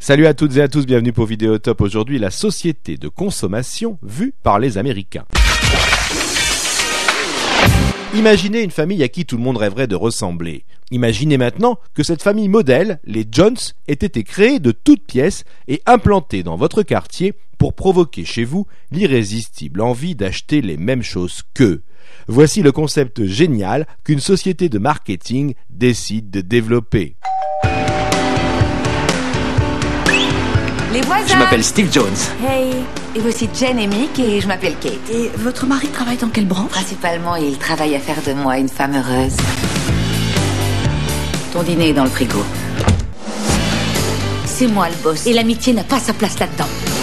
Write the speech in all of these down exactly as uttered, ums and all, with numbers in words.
Salut à toutes et à tous, bienvenue pour Vidéotop. Aujourd'hui, la société de consommation vue par les Américains. Imaginez une famille à qui tout le monde rêverait de ressembler. Imaginez maintenant que cette famille modèle, les Jones, ait été créée de toutes pièces et implantée dans votre quartier pour provoquer chez vous l'irrésistible envie d'acheter les mêmes choses qu'eux. Voici le concept génial qu'une société de marketing décide de développer. Les voisins. Je m'appelle Steve Jones. Hey, et voici Jen et Mick et je m'appelle Kate. Et votre mari travaille dans quelle branche? Principalement, il travaille à faire de moi une femme heureuse. Ton dîner est dans le frigo. C'est moi le boss et l'amitié n'a pas sa place là-dedans.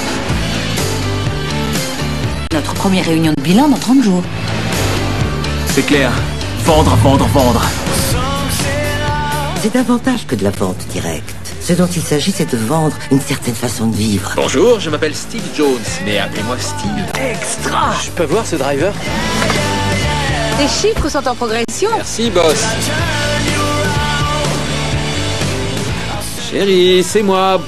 Notre première réunion de bilan dans trente jours. C'est clair. Vendre, vendre, vendre. C'est davantage que de la vente directe. Ce dont il s'agit, c'est de vendre une certaine façon de vivre. Bonjour, je m'appelle Steve Jones, mais appelez-moi Steve. Extra! Je peux voir ce driver? Les chiffres sont en progression. Merci, boss. Chérie, c'est moi.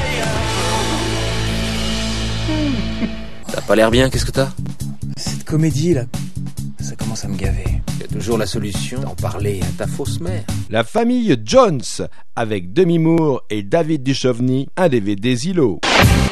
T'as pas l'air bien, qu'est-ce que t'as? Cette comédie, là, ça commence à me gaver. Il y a toujours la solution d'en parler à ta fausse mère. La famille Jones, avec Demi Moore et David Duchovny, un D V D Zillow.